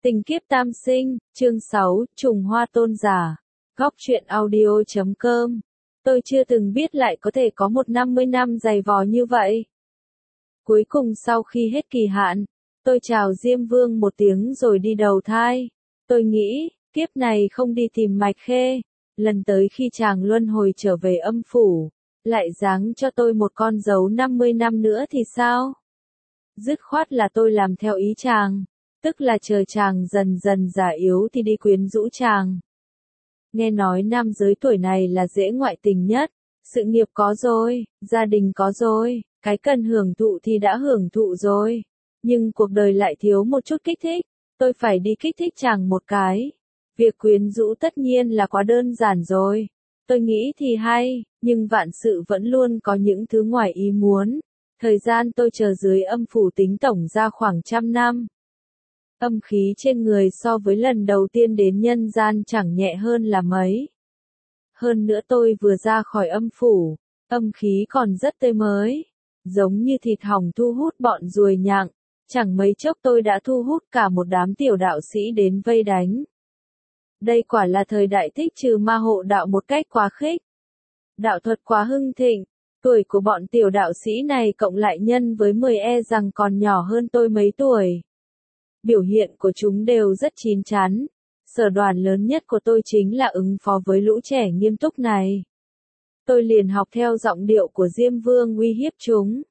Tình kiếp tam sinh, chương 6, trùng hoa tôn giả. Góc truyện audio.com. Tôi chưa từng biết lại có thể có một 50 năm dày vò như vậy. Cuối cùng sau khi hết kỳ hạn, tôi chào Diêm Vương một tiếng rồi đi đầu thai. Tôi nghĩ, kiếp này không đi tìm Mạch Khê. Lần tới khi chàng luân hồi trở về âm phủ, lại giáng cho tôi một con dấu 50 năm nữa thì sao? Dứt khoát là tôi làm theo ý chàng. Tức là chờ chàng dần dần già yếu thì đi quyến rũ chàng. Nghe nói nam giới tuổi này là dễ ngoại tình nhất, sự nghiệp có rồi, gia đình có rồi, cái cần hưởng thụ thì đã hưởng thụ rồi. Nhưng cuộc đời lại thiếu một chút kích thích, tôi phải đi kích thích chàng một cái. Việc quyến rũ tất nhiên là quá đơn giản rồi. Tôi nghĩ thì hay, nhưng vạn sự vẫn luôn có những thứ ngoài ý muốn. Thời gian tôi chờ dưới âm phủ tính tổng ra khoảng 100 năm. Âm khí trên người so với lần đầu tiên đến nhân gian chẳng nhẹ hơn là mấy. Hơn nữa tôi vừa ra khỏi âm phủ, âm khí còn rất tươi mới, giống như thịt hỏng thu hút bọn ruồi nhặng, chẳng mấy chốc tôi đã thu hút cả một đám tiểu đạo sĩ đến vây đánh. Đây quả là thời đại thích trừ ma hộ đạo một cách quá khích. Đạo thuật quá hưng thịnh, tuổi của bọn tiểu đạo sĩ này cộng lại nhân với 10 rằng còn nhỏ hơn tôi mấy tuổi. Biểu hiện của chúng đều rất chín chắn. Sở đoàn lớn nhất của tôi chính là ứng phó với lũ trẻ nghiêm túc này. Tôi liền học theo giọng điệu của Diêm Vương uy hiếp chúng.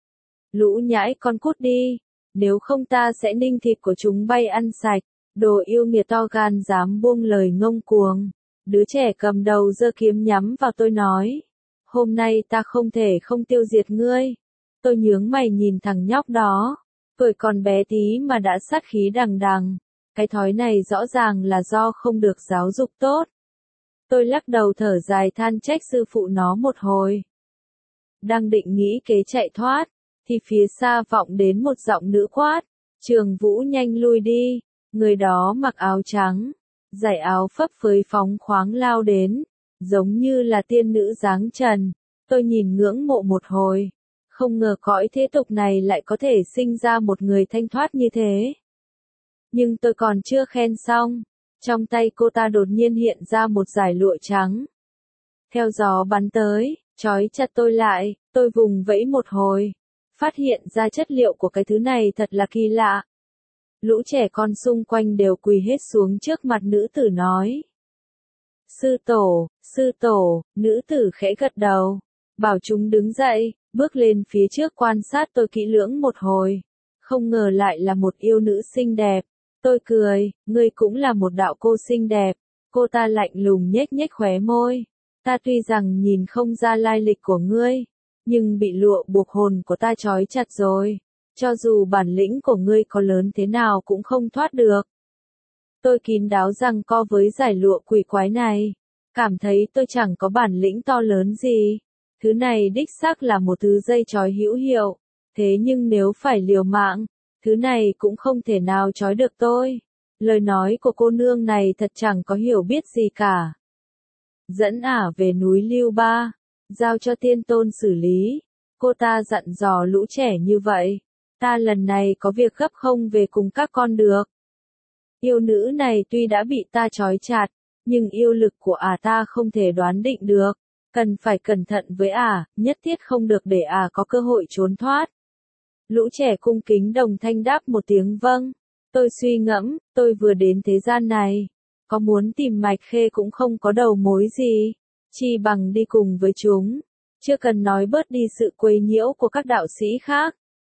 Lũ nhãi con cút đi, nếu không ta sẽ ninh thịt của chúng bay ăn sạch. Đồ yêu nghiệt to gan dám buông lời ngông cuồng. Đứa trẻ cầm đầu giơ kiếm nhắm vào tôi nói. Hôm nay ta không thể không tiêu diệt ngươi. Tôi nhướng mày nhìn thằng nhóc đó. Tuổi còn bé tí mà đã sát khí đằng đằng. Cái thói này rõ ràng là do không được giáo dục tốt. Tôi lắc đầu thở dài than trách sư phụ nó một hồi. Đang định nghĩ kế chạy thoát, thì phía xa vọng đến một giọng nữ quát. Trường Vũ nhanh lui đi. Người đó mặc áo trắng, dải áo phấp phới phóng khoáng lao đến, giống như là tiên nữ dáng trần. Tôi nhìn ngưỡng mộ một hồi. Không ngờ cõi thế tục này lại có thể sinh ra một người thanh thoát như thế. Nhưng tôi còn chưa khen xong. Trong tay cô ta đột nhiên hiện ra một dải lụa trắng. Theo gió bắn tới, trói chặt tôi lại, tôi vùng vẫy một hồi. Phát hiện ra chất liệu của cái thứ này thật là kỳ lạ. Lũ trẻ con xung quanh đều quỳ hết xuống trước mặt nữ tử nói. Sư tổ, nữ tử khẽ gật đầu. Bảo chúng đứng dậy, bước lên phía trước quan sát tôi kỹ lưỡng một hồi. Không ngờ lại là một yêu nữ xinh đẹp. Tôi cười, ngươi cũng là một đạo cô xinh đẹp. Cô ta lạnh lùng nhếch nhếch khóe môi. Ta tuy rằng nhìn không ra lai lịch của ngươi, nhưng bị lụa buộc hồn của ta trói chặt rồi. Cho dù bản lĩnh của ngươi có lớn thế nào cũng không thoát được. Tôi kín đáo giằng co với dải lụa quỷ quái này. Cảm thấy tôi chẳng có bản lĩnh to lớn gì. Thứ này đích xác là một thứ dây trói hữu hiệu. Thế nhưng nếu phải liều mạng, thứ này cũng không thể nào trói được tôi. Lời nói của cô nương này thật chẳng có hiểu biết gì cả. Dẫn ả về núi Lưu Ba, giao cho tiên tôn xử lý. Cô ta dặn dò lũ trẻ như vậy. Ta lần này có việc gấp không về cùng các con được. Yêu nữ này tuy đã bị ta trói chặt, nhưng yêu lực của ả ta không thể đoán định được. Cần phải cẩn thận với ả, nhất thiết không được để ả có cơ hội trốn thoát. Lũ trẻ cung kính đồng thanh đáp một tiếng vâng. Tôi suy ngẫm, tôi vừa đến thế gian này. Có muốn tìm Mạch Khê cũng không có đầu mối gì. Chi bằng đi cùng với chúng. Chưa cần nói bớt đi sự quấy nhiễu của các đạo sĩ khác.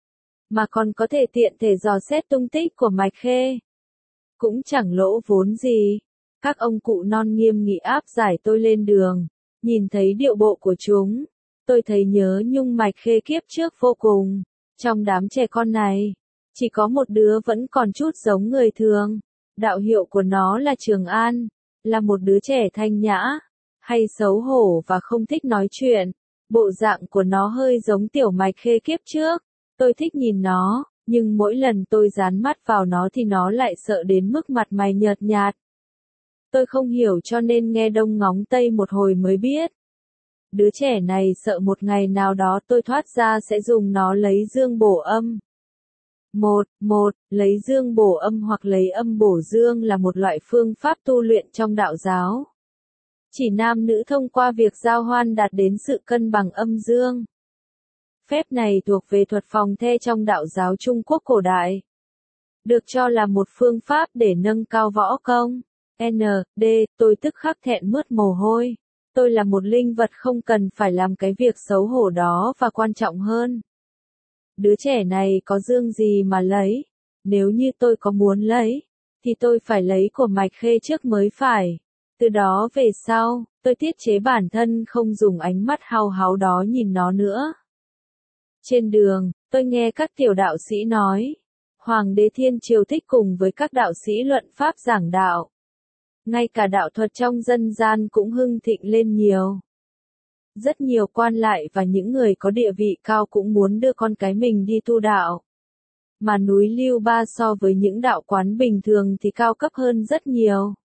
Mà còn có thể tiện thể dò xét tung tích của Mạch Khê. Cũng chẳng lỗ vốn gì. Các ông cụ non nghiêm nghị áp giải tôi lên đường. Nhìn thấy điệu bộ của chúng, tôi thấy nhớ nhung Mạch Khê kiếp trước vô cùng. Trong đám trẻ con này, chỉ có một đứa vẫn còn chút giống người thường. Đạo hiệu của nó là Trường An, là một đứa trẻ thanh nhã, hay xấu hổ và không thích nói chuyện. Bộ dạng của nó hơi giống tiểu Mạch Khê kiếp trước. Tôi thích nhìn nó, nhưng mỗi lần tôi dán mắt vào nó thì nó lại sợ đến mức mặt mày nhợt nhạt. Tôi không hiểu cho nên nghe đông ngóng tây một hồi mới biết. Đứa trẻ này sợ một ngày nào đó tôi thoát ra sẽ dùng nó lấy dương bổ âm. Một, lấy dương bổ âm hoặc lấy âm bổ dương là một loại phương pháp tu luyện trong đạo giáo. Chỉ nam nữ thông qua việc giao hoan đạt đến sự cân bằng âm dương. Phép này thuộc về thuật phòng the trong đạo giáo Trung Quốc cổ đại. Được cho là một phương pháp để nâng cao võ công. Tôi tức khắc thẹn mướt mồ hôi. Tôi là một linh vật không cần phải làm cái việc xấu hổ đó và quan trọng hơn. Đứa trẻ này có dương gì mà lấy? Nếu như tôi có muốn lấy, thì tôi phải lấy của Mạch Khê trước mới phải. Từ đó về sau, tôi tiết chế bản thân không dùng ánh mắt hao háo đó nhìn nó nữa. Trên đường, tôi nghe các tiểu đạo sĩ nói, Hoàng đế Thiên Triều thích cùng với các đạo sĩ luận pháp giảng đạo. Ngay cả đạo thuật trong dân gian cũng hưng thịnh lên nhiều. Rất nhiều quan lại và những người có địa vị cao cũng muốn đưa con cái mình đi tu đạo. Mà núi Lưu Ba so với những đạo quán bình thường thì cao cấp hơn rất nhiều.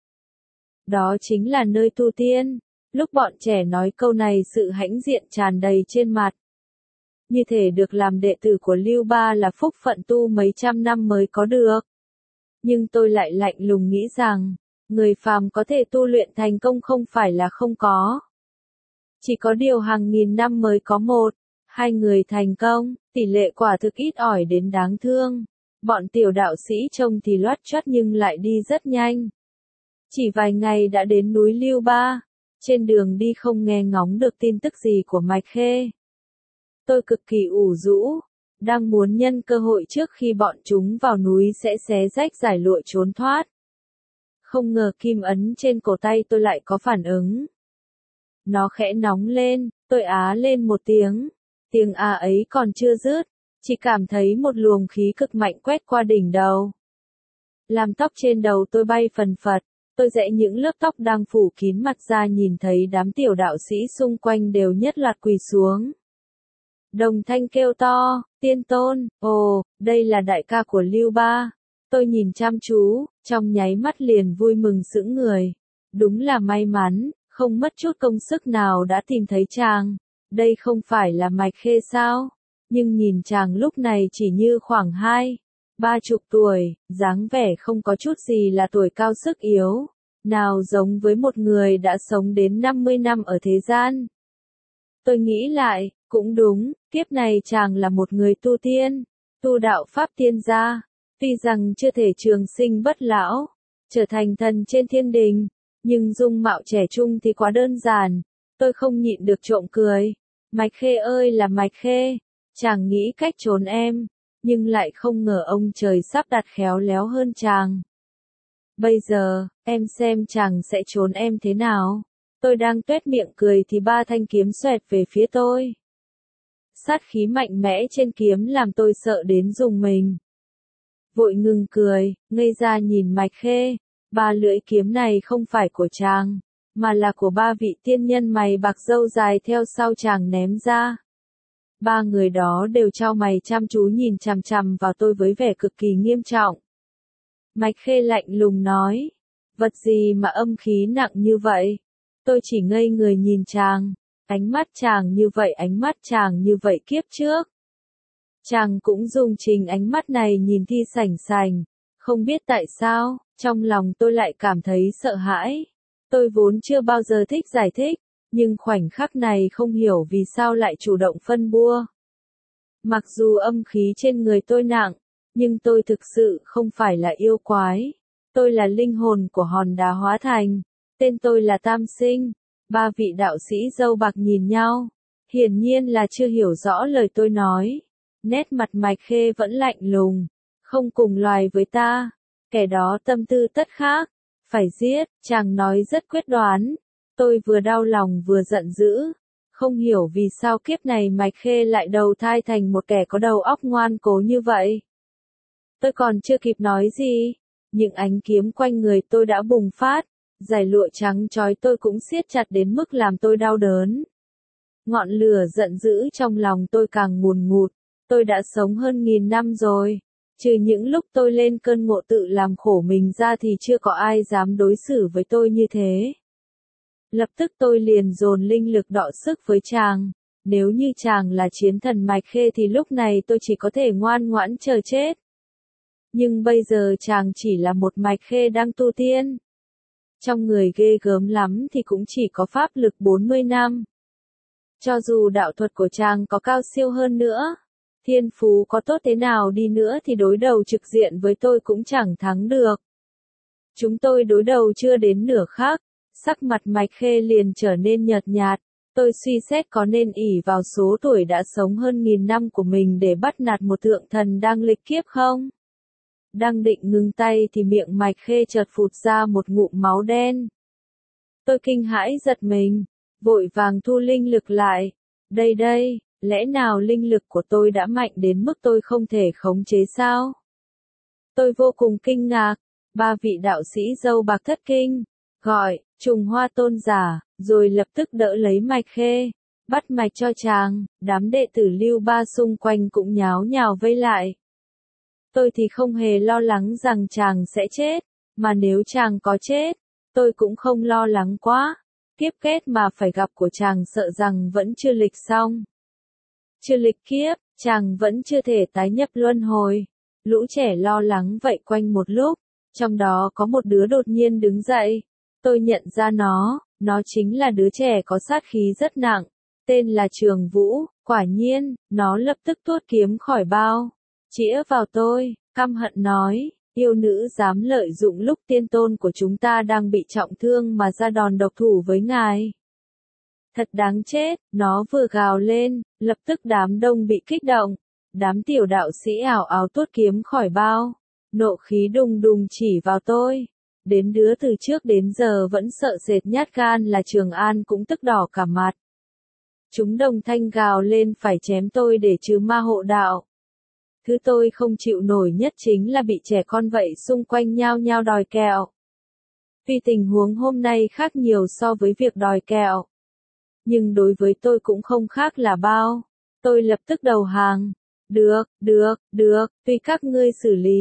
Đó chính là nơi tu tiên. Lúc bọn trẻ nói câu này sự hãnh diện tràn đầy trên mặt. Như thể được làm đệ tử của Lưu Ba là phúc phận tu mấy trăm năm mới có được. Nhưng tôi lại lạnh lùng nghĩ rằng, người phàm có thể tu luyện thành công không phải là không có. Chỉ có điều hàng nghìn năm mới có một, hai người thành công, tỷ lệ quả thực ít ỏi đến đáng thương. Bọn tiểu đạo sĩ trông thì loát choát nhưng lại đi rất nhanh. Chỉ vài ngày đã đến núi Lưu Ba, trên đường đi không nghe ngóng được tin tức gì của Mạch Khê. Tôi cực kỳ ủ rũ, đang muốn nhân cơ hội trước khi bọn chúng vào núi sẽ xé rách giải lụa trốn thoát. Không ngờ kim ấn trên cổ tay tôi lại có phản ứng. Nó khẽ nóng lên, tôi á lên một tiếng. Tiếng á ấy còn chưa dứt, chỉ cảm thấy một luồng khí cực mạnh quét qua đỉnh đầu. Làm tóc trên đầu tôi bay phần phật, tôi giãy những lớp tóc đang phủ kín mặt ra nhìn thấy đám tiểu đạo sĩ xung quanh đều nhất loạt quỳ xuống. Đồng thanh kêu to, tiên tôn, ồ, đây là đại ca của Lưu Ba. Tôi nhìn chăm chú, trong nháy mắt liền vui mừng sững người. Đúng là may mắn, không mất chút công sức nào đã tìm thấy chàng. Đây không phải là Mạch Khê sao? Nhưng nhìn chàng lúc này chỉ như khoảng 20, 30 tuổi, dáng vẻ không có chút gì là tuổi cao sức yếu. Nào giống với một người đã sống đến 50 năm ở thế gian. Tôi nghĩ lại, cũng đúng, kiếp này chàng là một người tu tiên, tu đạo pháp tiên gia. Tuy rằng chưa thể trường sinh bất lão, trở thành thần trên thiên đình, nhưng dung mạo trẻ trung thì quá đơn giản. Tôi không nhịn được trộm cười. Mạch Khê ơi là Mạch Khê, chàng nghĩ cách trốn em, nhưng lại không ngờ ông trời sắp đặt khéo léo hơn chàng. Bây giờ, em xem chàng sẽ trốn em thế nào. Tôi đang tuét miệng cười thì ba thanh kiếm xoẹt về phía tôi. Sát khí mạnh mẽ trên kiếm làm tôi sợ đến rùng mình. Vội ngừng cười, ngây ra nhìn Mạch Khê. Ba lưỡi kiếm này không phải của chàng, mà là của ba vị tiên nhân mày bạc râu dài theo sau chàng ném ra. Ba người đó đều chau mày chăm chú nhìn chằm chằm vào tôi với vẻ cực kỳ nghiêm trọng. Mạch Khê lạnh lùng nói, vật gì mà âm khí nặng như vậy? Tôi chỉ ngây người nhìn chàng, ánh mắt chàng như vậy kiếp trước. Chàng cũng dùng chính ánh mắt này nhìn Thi Sảnh Sảnh, không biết tại sao, trong lòng tôi lại cảm thấy sợ hãi. Tôi vốn chưa bao giờ thích giải thích, nhưng khoảnh khắc này không hiểu vì sao lại chủ động phân bua. Mặc dù âm khí trên người tôi nặng, nhưng tôi thực sự không phải là yêu quái. Tôi là linh hồn của hòn đá hóa thành, tên tôi là Tam Sinh. Ba vị đạo sĩ râu bạc nhìn nhau, hiển nhiên là chưa hiểu rõ lời tôi nói. Nét mặt Mạch Khê vẫn lạnh lùng, không cùng loài với ta, kẻ đó tâm tư tất khác, phải giết, chàng nói rất quyết đoán. Tôi vừa đau lòng vừa giận dữ, không hiểu vì sao kiếp này Mạch Khê lại đầu thai thành một kẻ có đầu óc ngoan cố như vậy. Tôi còn chưa kịp nói gì, những ánh kiếm quanh người tôi đã bùng phát, dải lụa trắng trói tôi cũng siết chặt đến mức làm tôi đau đớn. Ngọn lửa giận dữ trong lòng tôi càng ngùn ngụt, tôi đã sống hơn 1000 năm rồi, trừ những lúc tôi lên cơn ngộ tự làm khổ mình ra thì chưa có ai dám đối xử với tôi như thế. Lập tức tôi liền dồn linh lực đọ sức với chàng, nếu như chàng là chiến thần Mạch Khê thì lúc này tôi chỉ có thể ngoan ngoãn chờ chết. Nhưng bây giờ chàng chỉ là một mạch khê đang tu tiên. Trong người ghê gớm lắm thì cũng chỉ có pháp lực 40 năm. Cho dù đạo thuật của chàng có cao siêu hơn nữa, thiên phú có tốt thế nào đi nữa thì đối đầu trực diện với tôi cũng chẳng thắng được. Chúng tôi đối đầu chưa đến nửa khắc, sắc mặt mạch khê liền trở nên nhợt nhạt. Tôi suy xét có nên ỷ vào số tuổi đã sống hơn 1000 năm của mình để bắt nạt một thượng thần đang lịch kiếp không? Đang định ngừng tay thì miệng mạch khê chợt phụt ra một ngụm máu đen. Tôi kinh hãi giật mình, vội vàng thu linh lực lại. Đây, lẽ nào linh lực của tôi đã mạnh đến mức tôi không thể khống chế sao? Tôi vô cùng kinh ngạc, ba vị đạo sĩ râu bạc thất kinh, gọi, Trùng Hoa tôn giả, rồi lập tức đỡ lấy mạch khê, bắt mạch cho chàng, đám đệ tử Lưu Ba xung quanh cũng nháo nhào vây lại. Tôi thì không hề lo lắng rằng chàng sẽ chết, mà nếu chàng có chết, tôi cũng không lo lắng quá. Kiếp kết mà phải gặp của chàng sợ rằng vẫn chưa lịch xong. Chưa lịch kiếp, chàng vẫn chưa thể tái nhập luân hồi. Lũ trẻ lo lắng vậy quanh một lúc, trong đó có một đứa đột nhiên đứng dậy. Tôi nhận ra nó chính là đứa trẻ có sát khí rất nặng, tên là Trường Vũ. Quả nhiên, nó lập tức tuốt kiếm khỏi bao, chĩa vào tôi, căm hận nói, yêu nữ dám lợi dụng lúc tiên tôn của chúng ta đang bị trọng thương mà ra đòn độc thủ với ngài. Thật đáng chết, nó vừa gào lên, lập tức đám đông bị kích động, đám tiểu đạo sĩ ảo ảo tuốt kiếm khỏi bao, nộ khí đùng đùng chỉ vào tôi. Đến đứa từ trước đến giờ vẫn sợ sệt nhát gan là Trường An cũng tức đỏ cả mặt. Chúng đồng thanh gào lên phải chém tôi để trừ ma hộ đạo. Thứ tôi không chịu nổi nhất chính là bị trẻ con vậy xung quanh nhao nhao đòi kẹo. Vì tình huống hôm nay khác nhiều so với việc đòi kẹo. Nhưng đối với tôi cũng không khác là bao. Tôi lập tức đầu hàng. Được, tùy các ngươi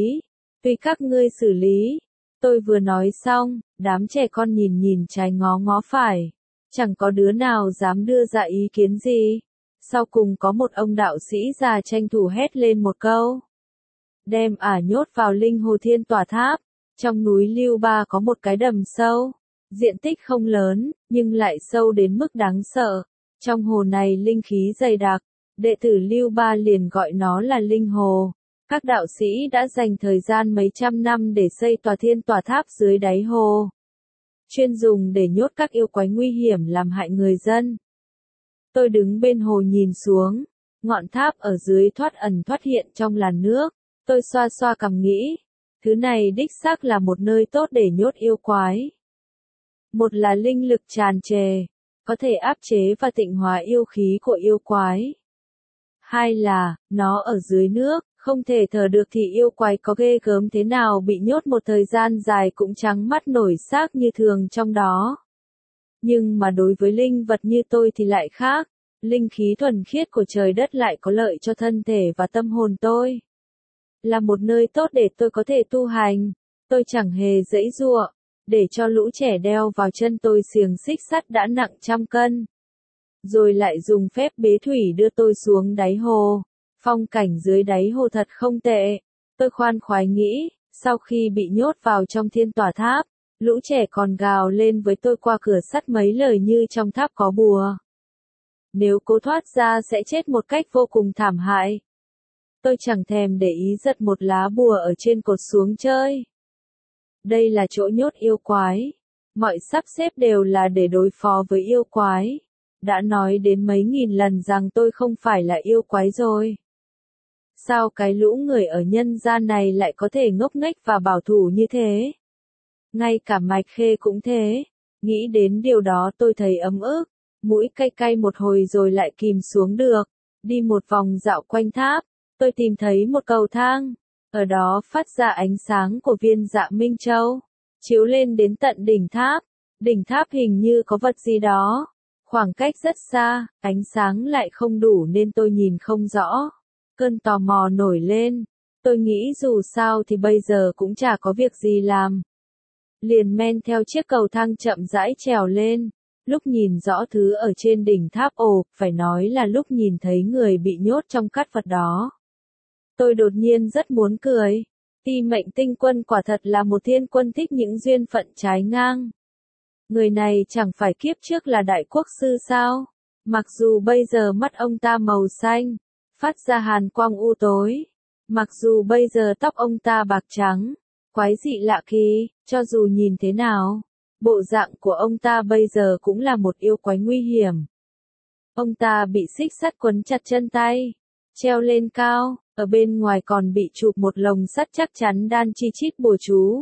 xử lý. Tôi vừa nói xong, đám trẻ con nhìn trái ngó phải. Chẳng có đứa nào dám đưa ra ý kiến gì. Sau cùng có một ông đạo sĩ già tranh thủ hét lên một câu. Đem nhốt vào linh hồ thiên tỏa tháp. Trong núi Lưu Ba có một cái đầm sâu. Diện tích không lớn, nhưng lại sâu đến mức đáng sợ. Trong hồ này linh khí dày đặc. Đệ tử Lưu Ba liền gọi nó là linh hồ. Các đạo sĩ đã dành thời gian mấy trăm năm để xây tòa thiên tòa tháp dưới đáy hồ. Chuyên dùng để nhốt các yêu quái nguy hiểm làm hại người dân. Tôi đứng bên hồ nhìn xuống, ngọn tháp ở dưới thoát ẩn thoát hiện trong làn nước. Tôi xoa xoa cằm nghĩ, thứ này đích xác là một nơi tốt để nhốt yêu quái. Một là linh lực tràn trề, có thể áp chế và tịnh hóa yêu khí của yêu quái. Hai là, nó ở dưới nước, không thể thở được thì yêu quái có ghê gớm thế nào bị nhốt một thời gian dài cũng trắng mắt nổi xác như thường trong đó. Nhưng mà đối với linh vật như tôi thì lại khác, linh khí thuần khiết của trời đất lại có lợi cho thân thể và tâm hồn tôi. Là một nơi tốt để tôi có thể tu hành, tôi chẳng hề giãy giụa, để cho lũ trẻ đeo vào chân tôi xiềng xích sắt đã nặng trăm cân. Rồi lại dùng phép bế thủy đưa tôi xuống đáy hồ. Phong cảnh dưới đáy hồ thật không tệ. Tôi khoan khoái nghĩ, sau khi bị nhốt vào trong thiên tòa tháp, lũ trẻ còn gào lên với tôi qua cửa sắt mấy lời như trong tháp có bùa. Nếu cố thoát ra sẽ chết một cách vô cùng thảm hại. Tôi chẳng thèm để ý giật một lá bùa ở trên cột xuống chơi. Đây là chỗ nhốt yêu quái. Mọi sắp xếp đều là để đối phó với yêu quái. Đã nói đến mấy nghìn lần rằng tôi không phải là yêu quái rồi. Sao cái lũ người ở nhân gian này lại có thể ngốc nghếch và bảo thủ như thế? Ngay cả mạch khê cũng thế. Nghĩ đến điều đó tôi thấy ấm ức. Mũi cay cay một hồi rồi lại kìm xuống được. Đi một vòng dạo quanh tháp. Tôi tìm thấy một cầu thang. Ở đó phát ra ánh sáng của viên Dạ Minh Châu. Chiếu lên đến tận đỉnh tháp. Đỉnh tháp hình như có vật gì đó. Khoảng cách rất xa, ánh sáng lại không đủ nên tôi nhìn không rõ. Cơn tò mò nổi lên. Tôi nghĩ dù sao thì bây giờ cũng chả có việc gì làm. Liền men theo chiếc cầu thang chậm rãi trèo lên. Lúc nhìn rõ thứ ở trên đỉnh tháp phải nói là lúc nhìn thấy người bị nhốt trong cát vật đó. Tôi đột nhiên rất muốn cười. Ti mệnh tinh quân quả thật là một thiên quân thích những duyên phận trái ngang. Người này chẳng phải kiếp trước là đại quốc sư sao? Mặc dù bây giờ mắt ông ta màu xanh, phát ra hàn quang u tối. Mặc dù bây giờ tóc ông ta bạc trắng, quái dị lạ kỳ, cho dù nhìn thế nào, bộ dạng của ông ta bây giờ cũng là một yêu quái nguy hiểm. Ông ta bị xích sắt quấn chặt chân tay, treo lên cao, ở bên ngoài còn bị chụp một lồng sắt chắc chắn đan chi chít bùa chú.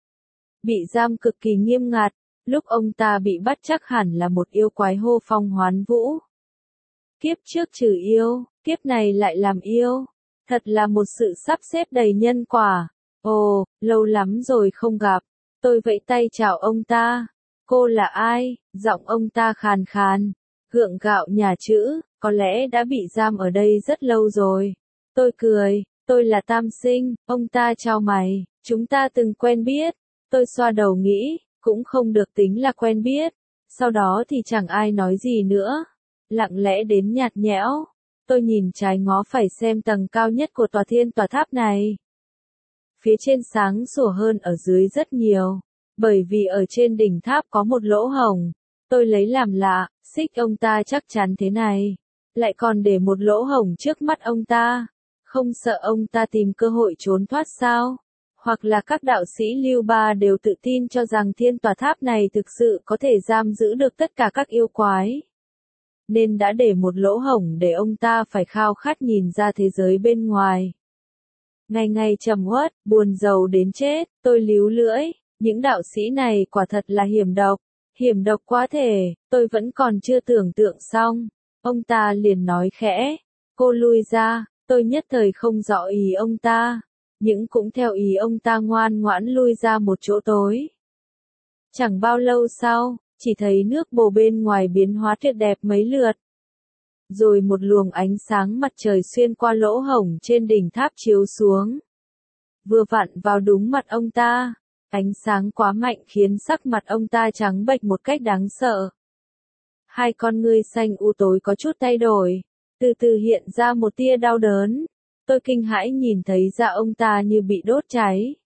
Bị giam cực kỳ nghiêm ngặt, lúc ông ta bị bắt chắc hẳn là một yêu quái hô phong hoán vũ. Kiếp trước trừ yêu, kiếp này lại làm yêu. Thật là một sự sắp xếp đầy nhân quả. Ồ, lâu lắm rồi không gặp. Tôi vẫy tay chào ông ta. Cô là ai? Giọng ông ta khàn khàn, gượng gạo nhà chữ, có lẽ đã bị giam ở đây rất lâu rồi. Tôi cười, tôi là Tam Sinh, ông ta chau mày, chúng ta từng quen biết. Tôi xoa đầu nghĩ, cũng không được tính là quen biết. Sau đó thì chẳng ai nói gì nữa. Lặng lẽ đến nhạt nhẽo. Tôi nhìn trái ngó phải xem tầng cao nhất của tòa thiên tòa tháp này. Phía trên sáng sủa hơn ở dưới rất nhiều, bởi vì ở trên đỉnh tháp có một lỗ hổng. Tôi lấy làm lạ, xích ông ta chắc chắn thế này, lại còn để một lỗ hổng trước mắt ông ta. Không sợ ông ta tìm cơ hội trốn thoát sao? Hoặc là các đạo sĩ Lưu Ba đều tự tin cho rằng thiên tòa tháp này thực sự có thể giam giữ được tất cả các yêu quái, nên đã để một lỗ hổng để ông ta phải khao khát nhìn ra thế giới bên ngoài. Ngày ngày trầm uất, buồn rầu đến chết, tôi líu lưỡi, những đạo sĩ này quả thật là hiểm độc quá thể, tôi vẫn còn chưa tưởng tượng xong. Ông ta liền nói khẽ, cô lui ra, tôi nhất thời không rõ ý ông ta, nhưng cũng theo ý ông ta ngoan ngoãn lui ra một chỗ tối. Chẳng bao lâu sau, chỉ thấy nước bồ bên ngoài biến hóa tuyệt đẹp mấy lượt. Rồi một luồng ánh sáng mặt trời xuyên qua lỗ hổng trên đỉnh tháp chiếu xuống. Vừa vặn vào đúng mặt ông ta. Ánh sáng quá mạnh khiến sắc mặt ông ta trắng bệch một cách đáng sợ. Hai con ngươi xanh u tối có chút thay đổi. Từ từ hiện ra một tia đau đớn. Tôi kinh hãi nhìn thấy da ông ta như bị đốt cháy.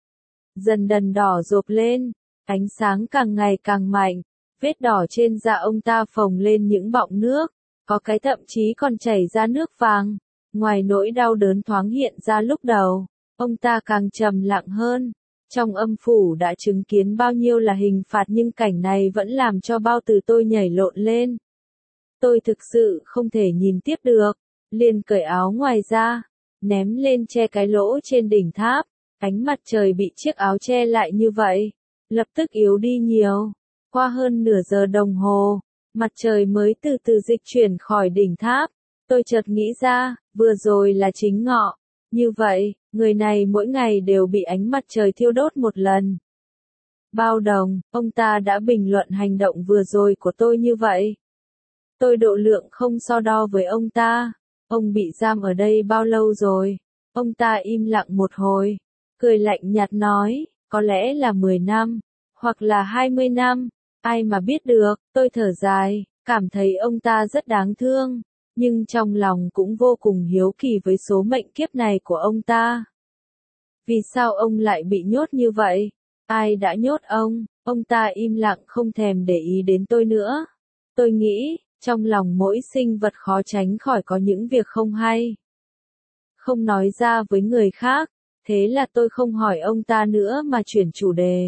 Dần dần đỏ rộp lên. Ánh sáng càng ngày càng mạnh. Vết đỏ trên da ông ta phồng lên những bọng nước. Có cái thậm chí còn chảy ra nước vàng. Ngoài nỗi đau đớn thoáng hiện ra lúc đầu, ông ta càng trầm lặng hơn. Trong âm phủ đã chứng kiến bao nhiêu là hình phạt nhưng cảnh này vẫn làm cho bao tử tôi nhảy lộn lên. Tôi thực sự không thể nhìn tiếp được, liền cởi áo ngoài ra, ném lên che cái lỗ trên đỉnh tháp. Ánh mặt trời bị chiếc áo che lại như vậy, lập tức yếu đi nhiều. Qua hơn nửa giờ đồng hồ, mặt trời mới từ từ dịch chuyển khỏi đỉnh tháp. Tôi chợt nghĩ ra, vừa rồi là chính ngọ. Như vậy, người này mỗi ngày đều bị ánh mặt trời thiêu đốt một lần. Bao đồng, ông ta đã bình luận hành động vừa rồi của tôi như vậy. Tôi độ lượng không so đo với ông ta. Ông bị giam ở đây bao lâu rồi? Ông ta im lặng một hồi, cười lạnh nhạt nói, có lẽ là 10 năm, hoặc là 20 năm, ai mà biết được. Tôi thở dài, cảm thấy ông ta rất đáng thương, nhưng trong lòng cũng vô cùng hiếu kỳ với số mệnh kiếp này của ông ta. Vì sao ông lại bị nhốt như vậy? Ai đã nhốt ông? Ông ta im lặng không thèm để ý đến tôi nữa. Tôi nghĩ, trong lòng mỗi sinh vật khó tránh khỏi có những việc không hay. Không nói ra với người khác, thế là tôi không hỏi ông ta nữa mà chuyển chủ đề.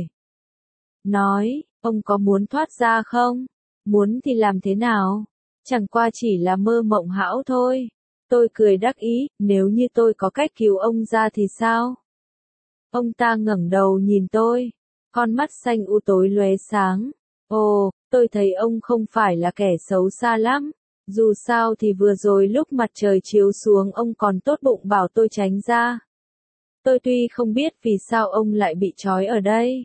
Nói, ông có muốn thoát ra không? Muốn thì làm thế nào? Chẳng qua chỉ là mơ mộng hão thôi. Tôi cười đắc ý, nếu như tôi có cách cứu ông ra thì sao? Ông ta ngẩng đầu nhìn tôi, con mắt xanh u tối lóe sáng. Ồ, tôi thấy ông không phải là kẻ xấu xa lắm. Dù sao thì vừa rồi lúc mặt trời chiếu xuống ông còn tốt bụng bảo tôi tránh ra. Tôi tuy không biết vì sao ông lại bị trói ở đây,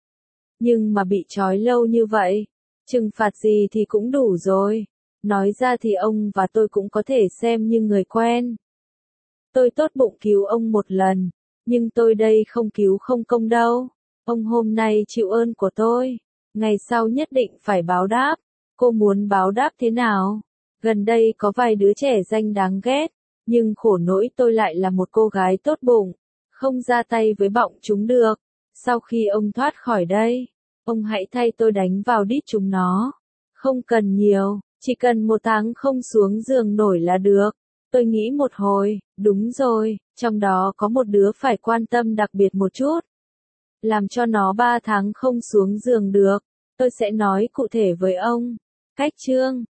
nhưng mà bị trói lâu như vậy, trừng phạt gì thì cũng đủ rồi. Nói ra thì ông và tôi cũng có thể xem như người quen. Tôi tốt bụng cứu ông một lần, nhưng tôi đây không cứu không công đâu. Ông hôm nay chịu ơn của tôi, ngày sau nhất định phải báo đáp. Cô muốn báo đáp thế nào? Gần đây có vài đứa trẻ danh đáng ghét, nhưng khổ nỗi tôi lại là một cô gái tốt bụng, không ra tay với bọn chúng được. Sau khi ông thoát khỏi đây, ông hãy thay tôi đánh vào đít chúng nó. Không cần nhiều, chỉ cần 1 tháng không xuống giường nổi là được. Tôi nghĩ một hồi, đúng rồi, trong đó có một đứa phải quan tâm đặc biệt một chút. Làm cho nó 3 tháng không xuống giường được. Tôi sẽ nói cụ thể với ông. Cách chương